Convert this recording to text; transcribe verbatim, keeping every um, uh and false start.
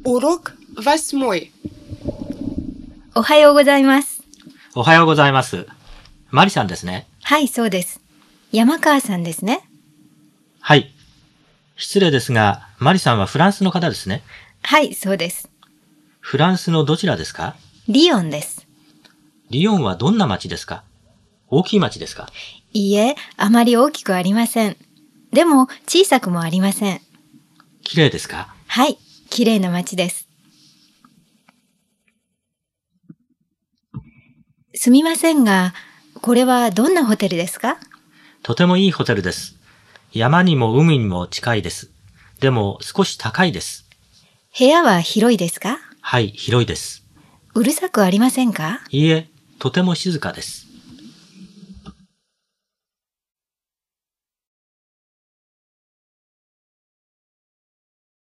Урок восьмой. おはようございます。 おはようございます。マリさんですね。 はい、そうです。山川さんですね。 はい。失礼ですが、マリさんはフランスの方ですね。 はい、そうです。 フランスのどちらですか？ リヨンです。 リヨンはどんな町ですか？大きい町ですか？ いいえ、あまり大きくありません。でも、小さくもありません。 綺麗ですか？ はい、綺麗な町です。すみませんが、これはどんなホテルですか？ とてもいいホテルです。山にも海にも近いです。でも少し高いです。 部屋は広いですか？ はい、広いです。 うるさくありませんか？ いいえ、とても静かです。